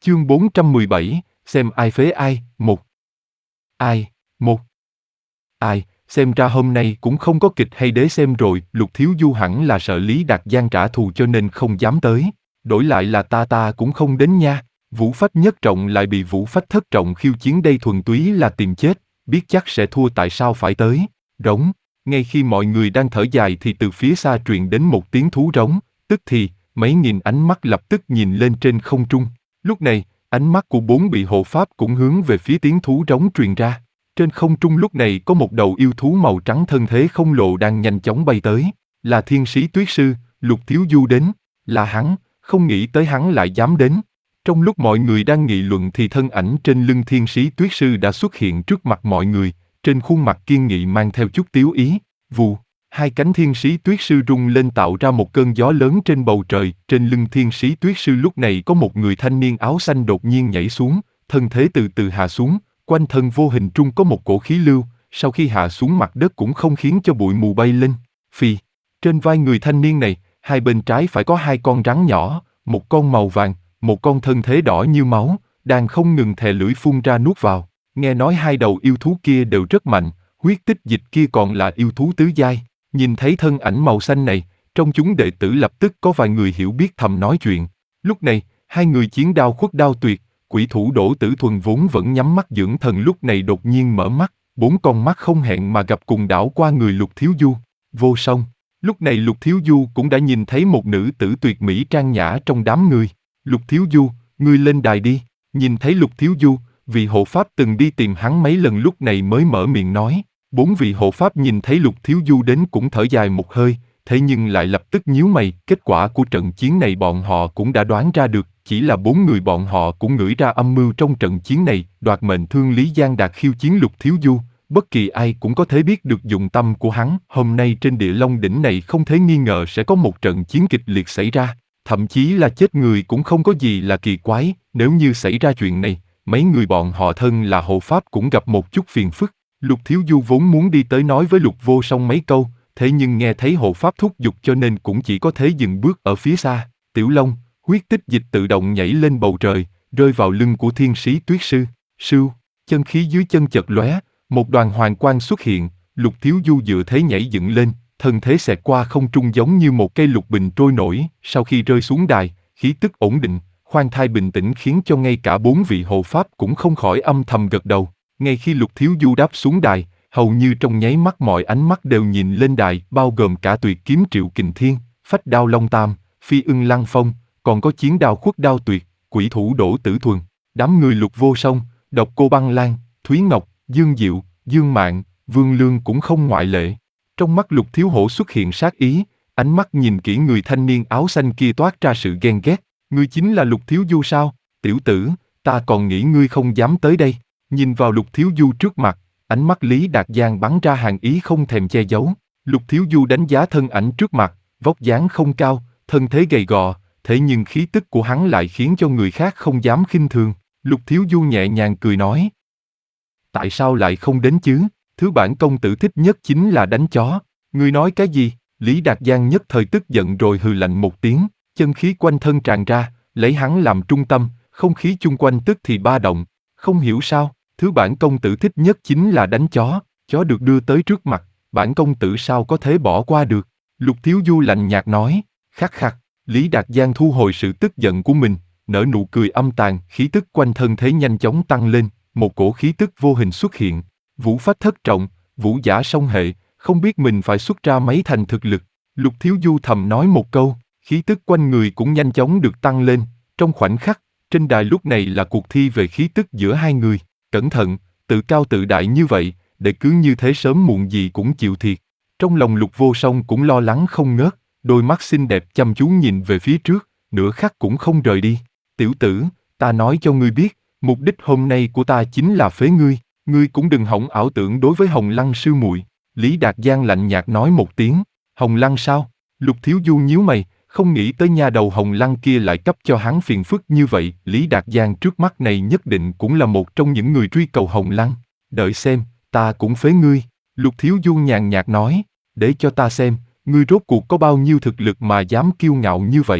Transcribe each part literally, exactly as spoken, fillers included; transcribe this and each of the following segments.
Chương bốn trăm mười bảy, xem ai phế ai, một. Ai, một. Ai, xem ra hôm nay cũng không có kịch hay để xem rồi, Lục Thiếu Du hẳn là sợ Lý Đạt Giang trả thù cho nên không dám tới. Đổi lại là ta ta cũng không đến nha. Vũ Phách Nhất Trọng lại bị Vũ Phách Thất Trọng khiêu chiến đây thuần túy là tìm chết, biết chắc sẽ thua tại sao phải tới. Rống. Ngay khi mọi người đang thở dài thì từ phía xa truyền đến một tiếng thú rống, tức thì, mấy nghìn ánh mắt lập tức nhìn lên trên không trung. Lúc này, ánh mắt của bốn vị hộ pháp cũng hướng về phía tiếng thú rống truyền ra. Trên không trung lúc này có một đầu yêu thú màu trắng thân thế khổng lồ đang nhanh chóng bay tới. Là Thiên Sĩ Tuyết Sư, Lục Thiếu Du đến. Là hắn, không nghĩ tới hắn lại dám đến. Trong lúc mọi người đang nghị luận thì thân ảnh trên lưng Thiên Sĩ Tuyết Sư đã xuất hiện trước mặt mọi người, trên khuôn mặt kiên nghị mang theo chút tiếu ý. Vù, hai cánh Thiên Sĩ Tuyết Sư rung lên tạo ra một cơn gió lớn trên bầu trời. Trên lưng Thiên Sĩ Tuyết Sư lúc này có một người thanh niên áo xanh đột nhiên nhảy xuống, thân thế từ từ hạ xuống, quanh thân vô hình trung có một cổ khí lưu, sau khi hạ xuống mặt đất cũng không khiến cho bụi mù bay lên. Phì, trên vai người thanh niên này, hai bên trái phải có hai con rắn nhỏ, một con màu vàng, một con thân thế đỏ như máu, đang không ngừng thè lưỡi phun ra nuốt vào. Nghe nói hai đầu yêu thú kia đều rất mạnh, huyết tích dịch kia còn là yêu thú tứ giai. Nhìn thấy thân ảnh màu xanh này, trong chúng đệ tử lập tức có vài người hiểu biết thầm nói chuyện. Lúc này, hai người chiến đao khuất đao tuyệt, quỷ thủ Đỗ Tử Thuần vốn vẫn nhắm mắt dưỡng thần lúc này đột nhiên mở mắt, bốn con mắt không hẹn mà gặp cùng đảo qua người Lục Thiếu Du. Vô song. Lúc này Lục Thiếu Du cũng đã nhìn thấy một nữ tử tuyệt mỹ trang nhã trong đám người. Lục Thiếu Du, ngươi lên đài đi. Nhìn thấy Lục Thiếu Du, vị hộ pháp từng đi tìm hắn mấy lần lúc này mới mở miệng nói. Bốn vị hộ pháp nhìn thấy Lục Thiếu Du đến cũng thở dài một hơi, thế nhưng lại lập tức nhíu mày. Kết quả của trận chiến này bọn họ cũng đã đoán ra được, chỉ là bốn người bọn họ cũng ngửi ra âm mưu trong trận chiến này. Đoạt mệnh thương Lý Giang Đạt khiêu chiến Lục Thiếu Du, bất kỳ ai cũng có thể biết được dụng tâm của hắn. Hôm nay trên Địa Long đỉnh này không thể nghi ngờ sẽ có một trận chiến kịch liệt xảy ra, thậm chí là chết người cũng không có gì là kỳ quái. Nếu như xảy ra chuyện này, mấy người bọn họ thân là hộ pháp cũng gặp một chút phiền phức. Lục Thiếu Du vốn muốn đi tới nói với Lục Vô Song mấy câu, thế nhưng nghe thấy hộ pháp thúc giục cho nên cũng chỉ có thể dừng bước ở phía xa. Tiểu Long, huyết tích dịch tự động nhảy lên bầu trời, rơi vào lưng của Thiên Sĩ Tuyết Sư. Sưu, chân khí dưới chân chật lóe, một đoàn hoàng quang xuất hiện. Lục Thiếu Du dựa thế nhảy dựng lên, thân thế xẹt qua không trung giống như một cây lục bình trôi nổi. Sau khi rơi xuống đài, khí tức ổn định, khoan thai bình tĩnh khiến cho ngay cả bốn vị hộ pháp cũng không khỏi âm thầm gật đầu. Ngay khi Lục Thiếu Du đáp xuống đài, hầu như trong nháy mắt mọi ánh mắt đều nhìn lên đài, bao gồm cả tuyệt kiếm Triệu Kình Thiên, phách đao Long Tam, phi ưng Lăng Phong, còn có chiến đao khuất đao tuyệt, quỷ thủ Đỗ Tử Thuần. Đám người Lục Vô Song, Độc Cô Băng Lan, Thúy Ngọc, Dương Diệu, Dương Mạn, Vương Lương cũng không ngoại lệ. Trong mắt Lục Thiếu Hổ xuất hiện sát ý, ánh mắt nhìn kỹ người thanh niên áo xanh kia toát ra sự ghen ghét. Ngươi chính là Lục Thiếu Du sao? Tiểu tử, ta còn nghĩ ngươi không dám tới đây. Nhìn vào Lục Thiếu Du trước mặt, ánh mắt Lý Đạt Giang bắn ra hàn ý không thèm che giấu. Lục Thiếu Du đánh giá thân ảnh trước mặt, vóc dáng không cao, thân thế gầy gò, thế nhưng khí tức của hắn lại khiến cho người khác không dám khinh thường. Lục Thiếu Du nhẹ nhàng cười nói. Tại sao lại không đến chứ? Thứ bản công tử thích nhất chính là đánh chó. Ngươi nói cái gì? Lý Đạt Giang nhất thời tức giận rồi hừ lạnh một tiếng, chân khí quanh thân tràn ra, lấy hắn làm trung tâm, không khí chung quanh tức thì ba động. Không hiểu sao, thứ bản công tử thích nhất chính là đánh chó, chó được đưa tới trước mặt, bản công tử sao có thể bỏ qua được? Lục Thiếu Du lạnh nhạt nói. Khắc khắc. Lý Đạt Giang thu hồi sự tức giận của mình, nở nụ cười âm tàn, khí tức quanh thân thế nhanh chóng tăng lên, một cổ khí tức vô hình xuất hiện. Vũ Phách Thất Trọng, Vũ Giả Song Hệ, không biết mình phải xuất ra mấy thành thực lực. Lục Thiếu Du thầm nói một câu, khí tức quanh người cũng nhanh chóng được tăng lên. Trong khoảnh khắc, trên đài lúc này là cuộc thi về khí tức giữa hai người. Cẩn thận, tự cao tự đại như vậy, để cứ như thế sớm muộn gì cũng chịu thiệt. Trong lòng Lục Vô Song cũng lo lắng không ngớt, đôi mắt xinh đẹp chăm chú nhìn về phía trước, nửa khắc cũng không rời đi. Tiểu tử, ta nói cho ngươi biết, mục đích hôm nay của ta chính là phế ngươi, ngươi cũng đừng hỏng ảo tưởng đối với Hồng Lăng sư muội. Lý Đạt Giang lạnh nhạt nói một tiếng. Hồng Lăng sao? Lục Thiếu Du nhíu mày, không nghĩ tới nha đầu Hồng Lăng kia lại cấp cho hắn phiền phức như vậy. Lý Đạt Giang trước mắt này nhất định cũng là một trong những người truy cầu Hồng Lăng. Đợi xem, ta cũng phế ngươi. Lục Thiếu Du nhàn nhạt nói, để cho ta xem, ngươi rốt cuộc có bao nhiêu thực lực mà dám kiêu ngạo như vậy.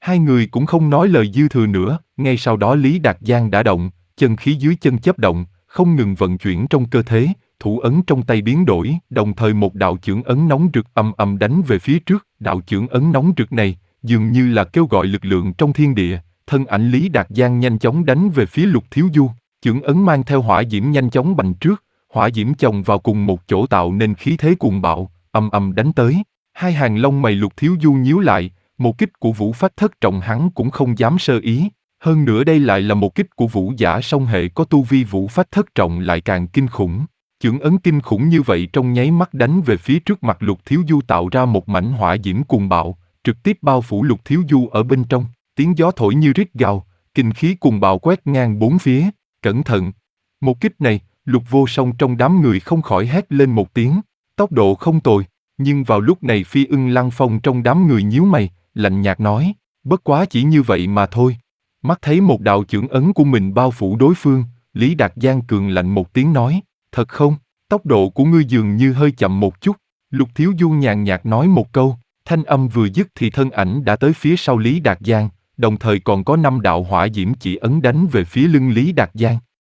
Hai người cũng không nói lời dư thừa nữa, ngay sau đó Lý Đạt Giang đã động, chân khí dưới chân chớp động, không ngừng vận chuyển trong cơ thể, thủ ấn trong tay biến đổi, đồng thời một đạo chưởng ấn nóng rực ầm ầm đánh về phía trước, đạo chưởng ấn nóng rực này, dường như là kêu gọi lực lượng trong thiên địa, thân ảnh Lý Đạt Giang nhanh chóng đánh về phía Lục Thiếu Du, chưởng ấn mang theo hỏa diễm nhanh chóng bành trước, hỏa diễm chồng vào cùng một chỗ tạo nên khí thế cuồng bạo, ầm ầm đánh tới, hai hàng lông mày Lục Thiếu Du nhíu lại, một kích của Vũ Phách Thất Trọng hắn cũng không dám sơ ý, hơn nữa đây lại là một kích của Vũ Giả song hệ có tu vi Vũ Phách Thất Trọng lại càng kinh khủng. Chưởng ấn kinh khủng như vậy trong nháy mắt đánh về phía trước mặt Lục Thiếu Du tạo ra một mảnh hỏa diễm cuồng bạo, trực tiếp bao phủ Lục Thiếu Du ở bên trong, tiếng gió thổi như rít gào, kinh khí cuồng bạo quét ngang bốn phía, cẩn thận. Một kích này, Lục Vô Song trong đám người không khỏi hét lên một tiếng, tốc độ không tồi, nhưng vào lúc này Phi Ưng Lăng Phong trong đám người nhíu mày, lạnh nhạt nói, bất quá chỉ như vậy mà thôi. Mắt thấy một đạo chưởng ấn của mình bao phủ đối phương, Lý Đạt Giang cường lạnh một tiếng nói, thật không, tốc độ của ngươi dường như hơi chậm một chút. Lục Thiếu Du nhàn nhạt nói một câu, thanh âm vừa dứt thì thân ảnh đã tới phía sau Lý Đạt Giang, đồng thời còn có năm đạo hỏa diễm chỉ ấn đánh về phía lưng Lý Đạt Giang.